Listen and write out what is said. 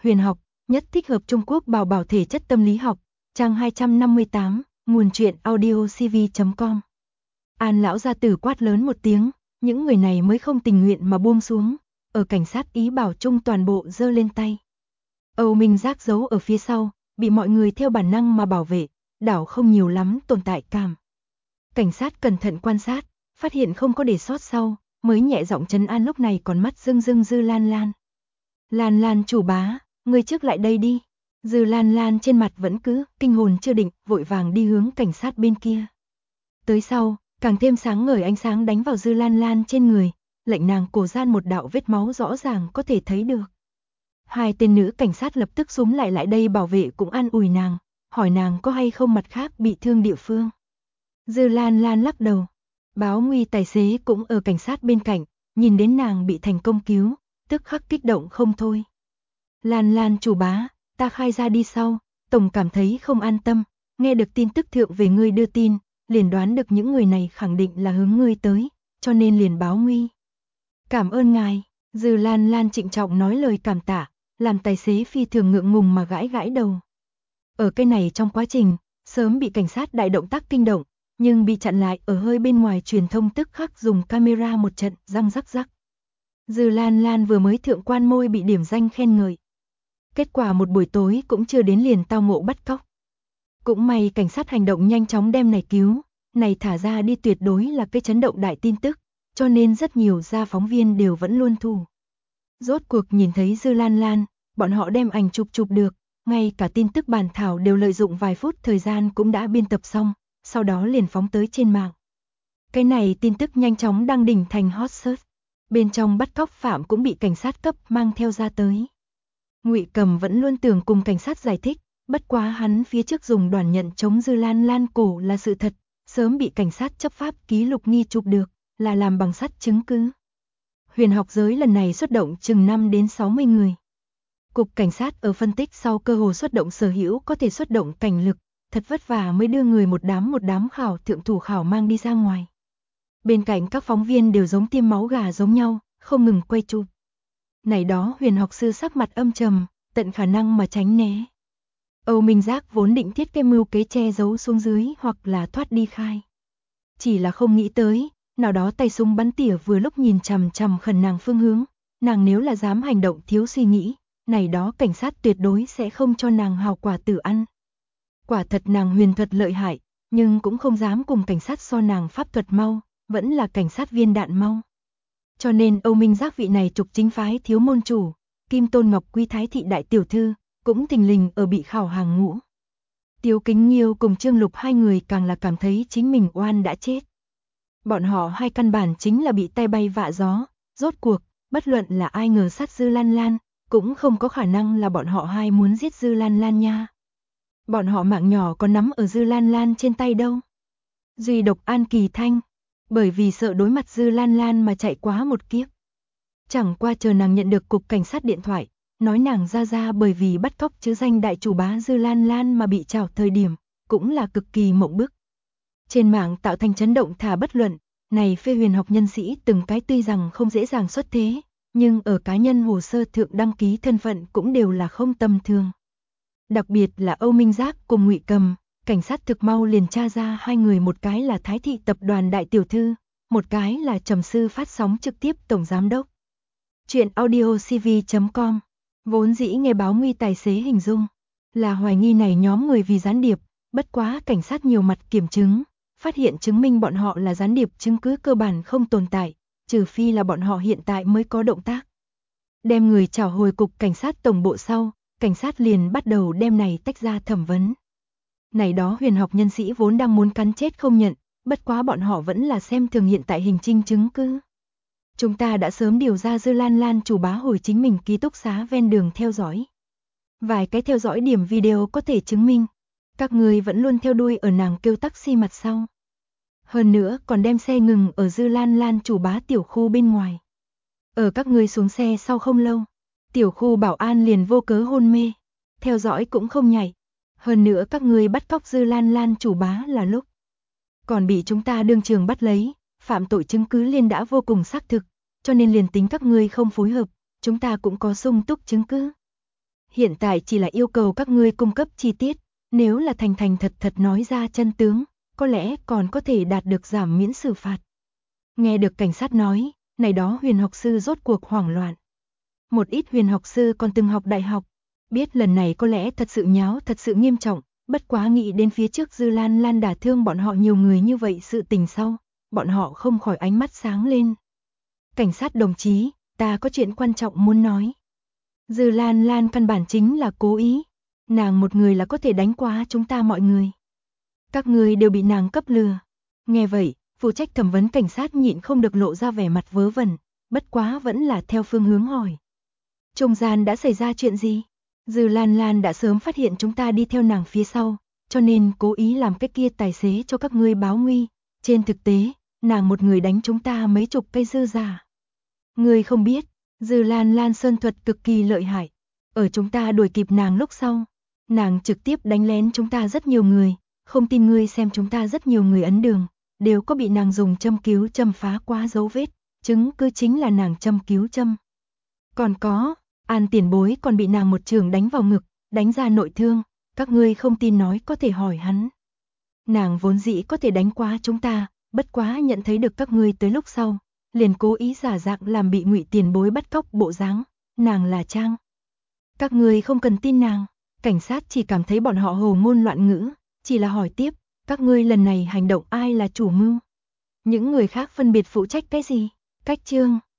Huyền học, nhất thích hợp Trung Quốc bảo bảo thể chất tâm lý học, trang 258, nguồn truyện audiocv.com. An lão gia tử quát lớn một tiếng, những người này mới không tình nguyện mà buông xuống, ở cảnh sát ý bảo chung toàn bộ giơ lên tay. Âu Minh Giác giấu ở phía sau, bị mọi người theo bản năng mà bảo vệ, đảo không nhiều lắm tồn tại cảm. Cảnh sát cẩn thận quan sát, phát hiện không có để sót sau, mới nhẹ giọng trấn an lúc này còn mắt rưng rưng Dư Lan Lan. Lan Lan chủ bá, ngươi trước lại đây đi. Dư Lan Lan trên mặt vẫn cứ kinh hồn chưa định, vội vàng đi hướng cảnh sát bên kia. Tới sau, càng thêm sáng ngời ánh sáng đánh vào Dư Lan Lan trên người, lệnh nàng cổ gian một đạo vết máu rõ ràng có thể thấy được. Hai tên nữ cảnh sát lập tức xúm lại đây bảo vệ cũng an ủi nàng, hỏi nàng có hay không mặt khác bị thương địa phương. Dư Lan Lan lắc đầu. Báo nguy tài xế cũng ở cảnh sát bên cạnh, nhìn đến nàng bị thành công cứu, tức khắc kích động không thôi. Lan Lan chủ bá, ta khai ra đi sau, tổng cảm thấy không an tâm, nghe được tin tức thượng về ngươi đưa tin, liền đoán được những người này khẳng định là hướng ngươi tới, cho nên liền báo nguy. Cảm ơn ngài, Dư Lan Lan trịnh trọng nói lời cảm tạ, làm tài xế phi thường ngượng ngùng mà gãi gãi đầu. Ở cái này trong quá trình, sớm bị cảnh sát đại động tác kinh động, nhưng bị chặn lại ở hơi bên ngoài truyền thông tức khắc dùng camera một trận răng rắc rắc. Dư Lan Lan vừa mới thượng quan môi bị điểm danh khen ngợi. Kết quả một buổi tối cũng chưa đến liền tao ngộ bắt cóc. Cũng may cảnh sát hành động nhanh chóng đem này cứu, này thả ra đi tuyệt đối là cái chấn động đại tin tức, cho nên rất nhiều gia phóng viên đều vẫn luôn thu. Rốt cuộc nhìn thấy Dư Lan Lan, bọn họ đem ảnh chụp được, ngay cả tin tức bản thảo đều lợi dụng vài phút thời gian cũng đã biên tập xong, sau đó liền phóng tới trên mạng. Cái này tin tức nhanh chóng đăng đỉnh thành hot search. Bên trong bắt cóc phạm cũng bị cảnh sát cấp mang theo ra tới. Ngụy Cầm vẫn luôn tưởng cùng cảnh sát giải thích, bất quá hắn phía trước dùng đoàn nhận chống Dư Lan Lan cổ là sự thật, sớm bị cảnh sát chấp pháp ký lục nghi chụp được, là làm bằng sắt chứng cứ. Huyền học giới lần này xuất động chừng 5 đến 60 người. Cục cảnh sát ở phân tích sau cơ hồ xuất động sở hữu có thể xuất động cảnh lực, thật vất vả mới đưa người một đám khảo thượng thủ khảo mang đi ra ngoài. Bên cạnh các phóng viên đều giống tiêm máu gà giống nhau, không ngừng quay chụp. Này đó huyền học sư sắc mặt âm trầm, tận khả năng mà tránh né. Âu Minh Giác vốn định thiết cái mưu kế che giấu xuống dưới hoặc là thoát đi khai. Chỉ là không nghĩ tới, nào đó tay súng bắn tỉa vừa lúc nhìn chằm chằm khẩn nàng phương hướng, nàng nếu là dám hành động thiếu suy nghĩ, này đó cảnh sát tuyệt đối sẽ không cho nàng hào quả tử ăn. Quả thật nàng huyền thuật lợi hại, nhưng cũng không dám cùng cảnh sát so nàng pháp thuật mau, vẫn là cảnh sát viên đạn mau. Cho nên Âu Minh Giác vị này trục chính phái thiếu môn chủ, Kim Tôn Ngọc Quý Thái thị đại tiểu thư, cũng thình lình ở bị khảo hàng ngũ. Tiêu Kính Nghiêu cùng Trương Lục hai người càng là cảm thấy chính mình oan đã chết. Bọn họ hai căn bản chính là bị tay bay vạ gió, rốt cuộc, bất luận là ai ngờ sát Dư Lan Lan, cũng không có khả năng là bọn họ hai muốn giết Dư Lan Lan nha. Bọn họ mạng nhỏ có nắm ở Dư Lan Lan trên tay đâu. Duy độc An Kỳ Thanh, bởi vì sợ đối mặt Dư Lan Lan mà chạy quá một kiếp. Chẳng qua chờ nàng nhận được cục cảnh sát điện thoại, nói nàng ra bởi vì bắt cóc chứ danh đại chủ bá Dư Lan Lan mà bị trảo thời điểm, cũng là cực kỳ mộng bức. Trên mạng tạo thành chấn động thả bất luận, này phê huyền học nhân sĩ từng cái tuy rằng không dễ dàng xuất thế, nhưng ở cá nhân hồ sơ thượng đăng ký thân phận cũng đều là không tầm thường. Đặc biệt là Âu Minh Giác cùng Ngụy Cầm, cảnh sát thực mau liền tra ra hai người, một cái là Thái thị tập đoàn đại tiểu thư, một cái là Trầm sư phát sóng trực tiếp tổng giám đốc. Chuyện audiocv.com, vốn dĩ nghe báo nguy tài xế hình dung là hoài nghi này nhóm người vì gián điệp, bất quá cảnh sát nhiều mặt kiểm chứng, phát hiện chứng minh bọn họ là gián điệp chứng cứ cơ bản không tồn tại, trừ phi là bọn họ hiện tại mới có động tác. Đem người trảo hồi cục cảnh sát tổng bộ sau, cảnh sát liền bắt đầu đem này tách ra thẩm vấn. Này đó huyền học nhân sĩ vốn đang muốn cắn chết không nhận, bất quá bọn họ vẫn là xem thường hiện tại hình trinh chứng cứ. Chúng ta đã sớm điều ra Dư Lan Lan chủ bá hồi chính mình ký túc xá ven đường theo dõi. Vài cái theo dõi điểm video có thể chứng minh, các người vẫn luôn theo đuôi ở nàng kêu taxi mặt sau. Hơn nữa còn đem xe ngừng ở Dư Lan Lan chủ bá tiểu khu bên ngoài. Ở các người xuống xe sau không lâu, tiểu khu bảo an liền vô cớ hôn mê, theo dõi cũng không nhảy. Hơn nữa các người bắt cóc Dư Lan Lan chủ bá là lúc còn bị chúng ta đương trường bắt lấy, phạm tội chứng cứ liên đã vô cùng xác thực, cho nên liền tính các ngươi không phối hợp, chúng ta cũng có sung túc chứng cứ. Hiện tại chỉ là yêu cầu các ngươi cung cấp chi tiết, nếu là thành thành thật thật nói ra chân tướng, có lẽ còn có thể đạt được giảm miễn xử phạt. Nghe được cảnh sát nói, này đó huyền học sư rốt cuộc hoảng loạn. Một ít huyền học sư còn từng học đại học, biết lần này có lẽ thật sự nháo thật sự nghiêm trọng, bất quá nghĩ đến phía trước Dư Lan Lan đả thương bọn họ nhiều người như vậy sự tình sau, bọn họ không khỏi ánh mắt sáng lên. Cảnh sát đồng chí, ta có chuyện quan trọng muốn nói. Dư Lan Lan căn bản chính là cố ý, nàng một người là có thể đánh quá chúng ta mọi người. Các người đều bị nàng cấp lừa. Nghe vậy, phụ trách thẩm vấn cảnh sát nhịn không được lộ ra vẻ mặt vớ vẩn, bất quá vẫn là theo phương hướng hỏi. Trung gian đã xảy ra chuyện gì? Dư Lan Lan đã sớm phát hiện chúng ta đi theo nàng phía sau, cho nên cố ý làm cái kia tài xế cho các ngươi báo nguy. Trên thực tế, nàng một người đánh chúng ta mấy chục cây dư giả. Ngươi không biết, Dư Lan Lan sơn thuật cực kỳ lợi hại. Ở chúng ta đuổi kịp nàng lúc sau, nàng trực tiếp đánh lén chúng ta rất nhiều người. Không tin ngươi xem chúng ta rất nhiều người ấn đường, đều có bị nàng dùng châm cứu châm phá qua dấu vết, chứng cứ chính là nàng châm cứu châm. Còn có, An tiền bối còn bị nàng một trường đánh vào ngực, đánh ra nội thương, các ngươi không tin nói có thể hỏi hắn. Nàng vốn dĩ có thể đánh quá chúng ta, bất quá nhận thấy được các ngươi tới lúc sau, liền cố ý giả dạng làm bị Ngụy tiền bối bắt cóc bộ dáng, nàng là trang. Các ngươi không cần tin nàng, cảnh sát chỉ cảm thấy bọn họ hồ ngôn loạn ngữ, chỉ là hỏi tiếp, các ngươi lần này hành động ai là chủ mưu? Những người khác phân biệt phụ trách cái gì? Cách chương